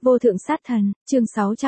Vô thượng sát thần, chương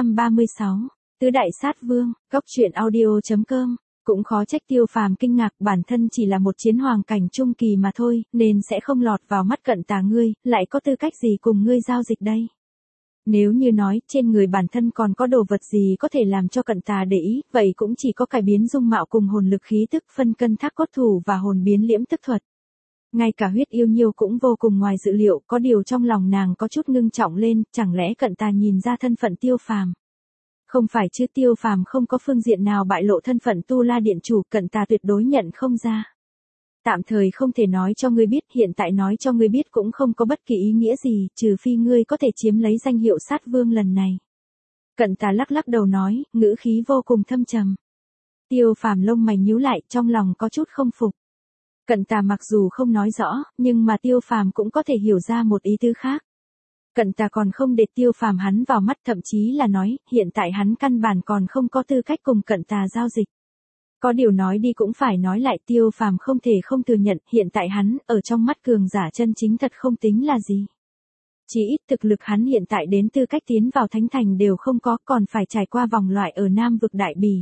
636, Tứ đại sát vương, góc truyện audio.com. Cũng khó trách Tiêu Phàm kinh ngạc, bản thân chỉ là một chiến hoàng cảnh trung kỳ mà thôi, nên sẽ không lọt vào mắt Cận Tà ngươi, lại có tư cách gì cùng ngươi giao dịch đây? Nếu như nói trên người bản thân còn có đồ vật gì có thể làm cho Cận Tà để ý, vậy cũng chỉ có cải biến dung mạo cùng hồn lực khí tức, phân cân thác cốt thủ và hồn biến liễm tức thuật. Ngay cả Huyết Yêu Nhiêu cũng vô cùng ngoài dự liệu, có điều trong lòng nàng có chút ngưng trọng lên, chẳng lẽ Cận Tà nhìn ra thân phận Tiêu Phàm? Không phải chứ, Tiêu Phàm không có phương diện nào bại lộ thân phận Tu La Điện chủ, Cận Tà tuyệt đối nhận không ra. Tạm thời không thể nói cho ngươi biết, hiện tại nói cho ngươi biết cũng không có bất kỳ ý nghĩa gì, trừ phi ngươi có thể chiếm lấy danh hiệu sát vương lần này. Cận Tà lắc lắc đầu nói, ngữ khí vô cùng thâm trầm. Tiêu Phàm lông mày nhíu lại, trong lòng có chút không phục. Cận Tà mặc dù không nói rõ, nhưng mà Tiêu Phàm cũng có thể hiểu ra một ý tứ khác. Cận Tà còn không để Tiêu Phàm hắn vào mắt, thậm chí là nói, hiện tại hắn căn bản còn không có tư cách cùng Cận Tà giao dịch. Có điều nói đi cũng phải nói lại, Tiêu Phàm không thể không thừa nhận, hiện tại hắn, ở trong mắt cường giả chân chính thật không tính là gì. Chỉ ít thực lực hắn hiện tại đến tư cách tiến vào thánh thành đều không có, còn phải trải qua vòng loại ở Nam vực Đại Bỉ.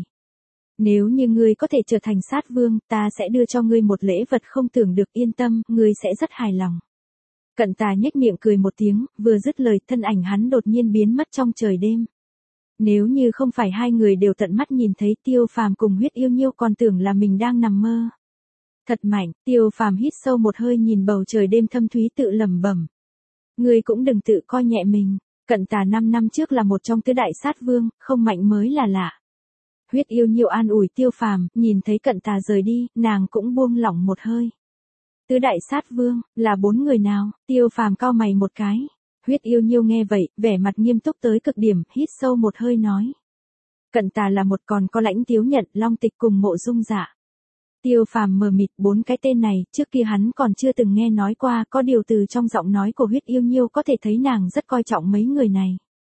Nếu như ngươi có thể trở thành sát vương, ta sẽ đưa cho ngươi một lễ vật không tưởng được, yên tâm, ngươi sẽ rất hài lòng. Cận Tà nhếch miệng cười một tiếng, vừa dứt lời, thân ảnh hắn đột nhiên biến mất trong trời đêm. Nếu như không phải hai người đều tận mắt nhìn thấy, Tiêu Phàm cùng Huyết Yêu Nhiêu còn tưởng là mình đang nằm mơ. Thật mạnh, Tiêu Phàm hít sâu một hơi, nhìn bầu trời đêm thâm thúy tự lẩm bẩm. Ngươi cũng đừng tự coi nhẹ mình, Cận Tà 5 năm trước là một trong tứ đại sát vương, không mạnh mới là lạ. Huyết Yêu Nhiêu an ủi Tiêu Phàm, nhìn thấy Cận Tà rời đi, nàng cũng buông lỏng một hơi. Tứ đại sát vương, là 4 người nào? Tiêu Phàm cau mày một cái. Huyết Yêu Nhiêu nghe vậy, vẻ mặt nghiêm túc tới cực điểm, hít sâu một hơi nói. Cận Tà là một, còn có Lãnh Tiếu Nhận, Long Tịch cùng Mộ Dung Dạ. Tiêu Phàm mờ mịt, 4 cái tên này, trước kia hắn còn chưa từng nghe nói qua, có điều từ trong giọng nói của Huyết Yêu Nhiêu có thể thấy nàng rất coi trọng mấy người này.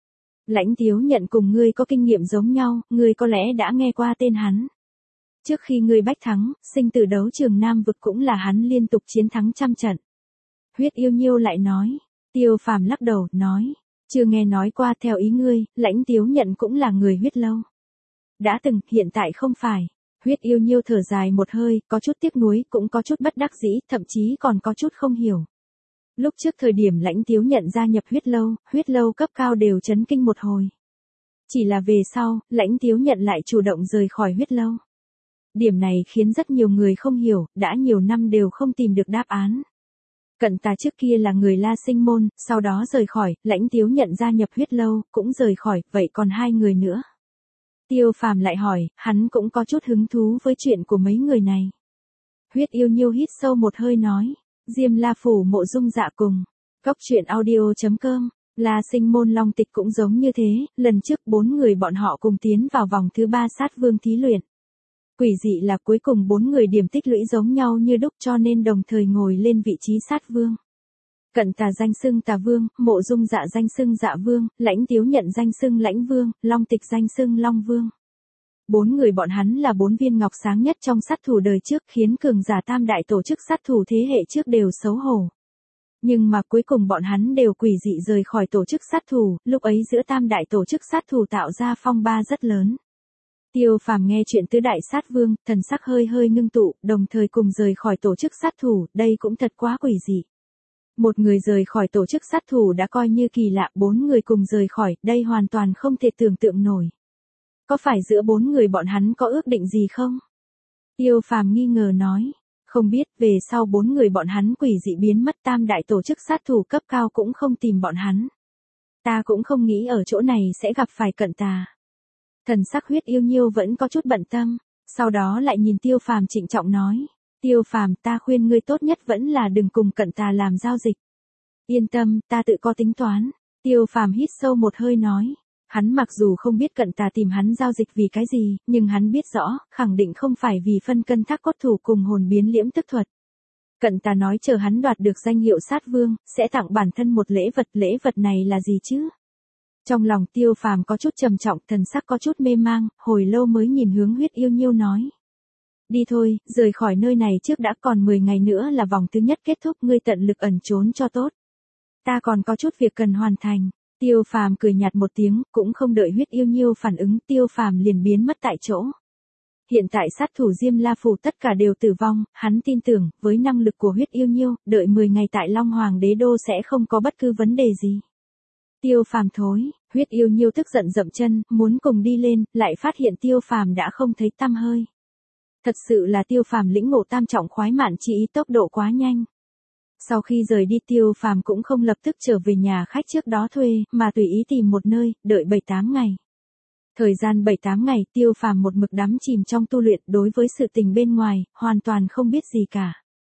Lãnh Tiếu Nhận cùng ngươi có kinh nghiệm giống nhau, ngươi có lẽ đã nghe qua tên hắn. Trước khi ngươi bách thắng, sinh tử đấu trường Nam vực cũng là hắn liên tục chiến thắng trăm trận. Huyết Yêu Nhiêu lại nói. Tiêu Phàm lắc đầu, nói. Chưa nghe nói qua, theo ý ngươi, Lãnh Tiếu Nhận cũng là người Huyết Lâu. Đã từng, hiện tại không phải. Huyết Yêu Nhiêu thở dài một hơi, có chút tiếc nuối, cũng có chút bất đắc dĩ, thậm chí còn có chút không hiểu. Lúc trước thời điểm Lãnh Tiếu Nhận gia nhập Huyết Lâu cấp cao đều chấn kinh một hồi. Chỉ là về sau, Lãnh Tiếu Nhận lại chủ động rời khỏi Huyết Lâu. Điểm này khiến rất nhiều người không hiểu, đã nhiều năm đều không tìm được đáp án. Cận Tà trước kia là người La Sinh môn, sau đó rời khỏi, Lãnh Tiếu Nhận gia nhập Huyết Lâu, cũng rời khỏi, vậy còn 2 người nữa. Tiêu Phàm lại hỏi, hắn cũng có chút hứng thú với chuyện của mấy người này. Huyết Yêu Nhiêu hít sâu một hơi nói, Diêm La Phủ, Mộ Dung Dạ cùng. Góc truyện audio.com, La Sinh môn Long Tịch cũng giống như thế, lần trước 4 người bọn họ cùng tiến vào vòng thứ 3 sát vương thí luyện. Quỷ dị là cuối cùng 4 người điểm tích lũy giống nhau như đúc, cho nên đồng thời ngồi lên vị trí sát vương. Cận Tà danh xưng Tà Vương, Mộ Dung Dạ danh xưng Dạ Vương, Lãnh Tiếu Nhận danh xưng Lãnh Vương, Long Tịch danh xưng Long Vương. 4 người bọn hắn là 4 viên ngọc sáng nhất trong sát thủ đời trước, khiến cường giả tam đại tổ chức sát thủ thế hệ trước đều xấu hổ. Nhưng mà cuối cùng bọn hắn đều quỷ dị rời khỏi tổ chức sát thủ, lúc ấy giữa tam đại tổ chức sát thủ tạo ra phong ba rất lớn. Tiêu Phàm nghe chuyện tứ đại sát vương, thần sắc hơi hơi ngưng tụ, đồng thời cùng rời khỏi tổ chức sát thủ, đây cũng thật quá quỷ dị. Một người rời khỏi tổ chức sát thủ đã coi như kỳ lạ, 4 người cùng rời khỏi, đây hoàn toàn không thể tưởng tượng nổi. Có phải giữa 4 người bọn hắn có ước định gì không? Tiêu Phàm nghi ngờ nói, không biết, về sau 4 người bọn hắn quỷ dị biến mất, tam đại tổ chức sát thủ cấp cao cũng không tìm bọn hắn. Ta cũng không nghĩ ở chỗ này sẽ gặp phải Cận Tà. Thần sắc Huyết Yêu Nhiêu vẫn có chút bận tâm, sau đó lại nhìn Tiêu Phàm trịnh trọng nói, Tiêu Phàm, ta khuyên ngươi tốt nhất vẫn là đừng cùng Cận Tà làm giao dịch. Yên tâm, ta tự có tính toán. Tiêu Phàm hít sâu một hơi nói, hắn mặc dù không biết Cận Tà tìm hắn giao dịch vì cái gì, nhưng hắn biết rõ, khẳng định không phải vì phân cân thác cốt thủ cùng hồn biến liễm tức thuật. Cận Tà nói chờ hắn đoạt được danh hiệu sát vương, sẽ tặng bản thân một lễ vật này là gì chứ? Trong lòng Tiêu Phàm có chút trầm trọng, thần sắc có chút mê mang, hồi lâu mới nhìn hướng Huyết Yêu Nhiêu nói. Đi thôi, rời khỏi nơi này trước đã, còn 10 ngày nữa là vòng thứ nhất kết thúc, ngươi tận lực ẩn trốn cho tốt. Ta còn có chút việc cần hoàn thành. Tiêu Phàm cười nhạt một tiếng, cũng không đợi Huyết Yêu Nhiêu phản ứng, Tiêu Phàm liền biến mất tại chỗ. Hiện tại sát thủ Diêm La Phủ tất cả đều tử vong, hắn tin tưởng, với năng lực của Huyết Yêu Nhiêu, đợi 10 ngày tại Long Hoàng Đế Đô sẽ không có bất cứ vấn đề gì. Tiêu Phàm thối, Huyết Yêu Nhiêu tức giận dậm chân, muốn cùng đi lên, lại phát hiện Tiêu Phàm đã không thấy tăm hơi. Thật sự là Tiêu Phàm lĩnh ngộ tam trọng khoái mạn chi ý, tốc độ quá nhanh. Sau khi rời đi Tiêu Phàm cũng không lập tức trở về nhà khách trước đó thuê, mà tùy ý tìm một nơi, đợi 7-8 ngày. Thời gian 7-8 ngày, Tiêu Phàm một mực đắm chìm trong tu luyện, đối với sự tình bên ngoài, hoàn toàn không biết gì cả.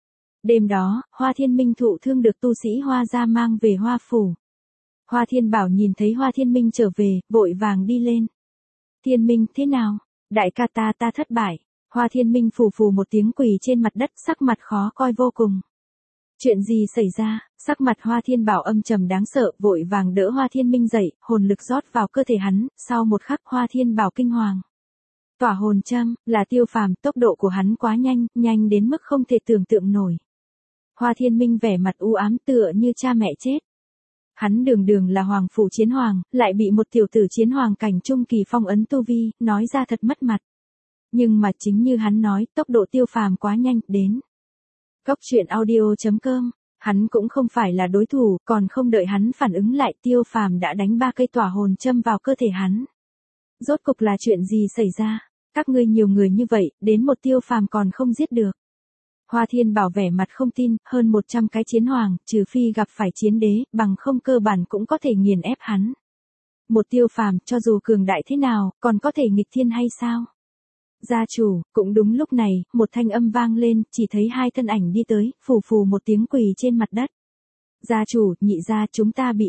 Đêm đó, Hoa Thiên Minh thụ thương được tu sĩ Hoa gia mang về Hoa phủ. Hoa Thiên Bảo nhìn thấy Hoa Thiên Minh trở về, vội vàng đi lên. Thiên Minh, thế nào? Đại ca ta thất bại. Hoa Thiên Minh phù phù một tiếng quỳ trên mặt đất, sắc mặt khó coi vô cùng. Chuyện gì xảy ra? Sắc mặt Hoa Thiên Bảo âm trầm đáng sợ, vội vàng đỡ Hoa Thiên Minh dậy, hồn lực rót vào cơ thể hắn, sau một khắc Hoa Thiên Bảo kinh hoàng. Tỏa hồn châm, là Tiêu Phàm, tốc độ của hắn quá nhanh, nhanh đến mức không thể tưởng tượng nổi. Hoa Thiên Minh vẻ mặt u ám tựa như cha mẹ chết. Hắn đường là hoàng phủ chiến hoàng, lại bị một tiểu tử chiến hoàng cảnh trung kỳ phong ấn tu vi, nói ra thật mất mặt. Nhưng mà chính như hắn nói, tốc độ Tiêu Phàm quá nhanh, đến. Góc truyện audio.com, hắn cũng không phải là đối thủ, còn không đợi hắn phản ứng lại, Tiêu Phàm đã đánh 3 cây tỏa hồn châm vào cơ thể hắn. Rốt cục là chuyện gì xảy ra? Các ngươi nhiều người như vậy, đến một Tiêu Phàm còn không giết được. Hoa Thiên Bảo vẻ mặt không tin, hơn 100 cái chiến hoàng, trừ phi gặp phải chiến đế, bằng không cơ bản cũng có thể nghiền ép hắn. Một Tiêu Phàm, cho dù cường đại thế nào, còn có thể nghịch thiên hay sao? Gia chủ, cũng đúng lúc này, một thanh âm vang lên, chỉ thấy 2 thân ảnh đi tới, phù phù một tiếng quỳ trên mặt đất. Gia chủ, nhị gia, chúng ta bị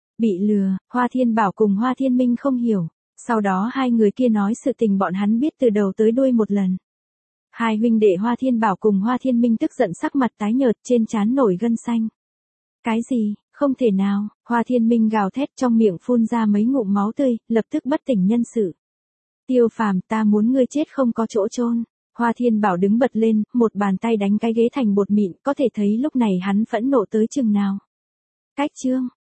lừa, Hoa Thiên Bảo cùng Hoa Thiên Minh không hiểu. Sau đó 2 người kia nói sự tình bọn hắn biết từ đầu tới đuôi một lần. 2 huynh đệ Hoa Thiên Bảo cùng Hoa Thiên Minh tức giận sắc mặt tái nhợt, trên trán nổi gân xanh. Cái gì? Không thể nào, Hoa Thiên Minh gào thét, trong miệng phun ra mấy ngụm máu tươi, lập tức bất tỉnh nhân sự. Tiêu Phàm, ta muốn ngươi chết không có chỗ chôn. Hoa Thiên Bảo đứng bật lên, một bàn tay đánh cái ghế thành bột mịn, có thể thấy lúc này hắn phẫn nộ tới chừng nào. Cách chương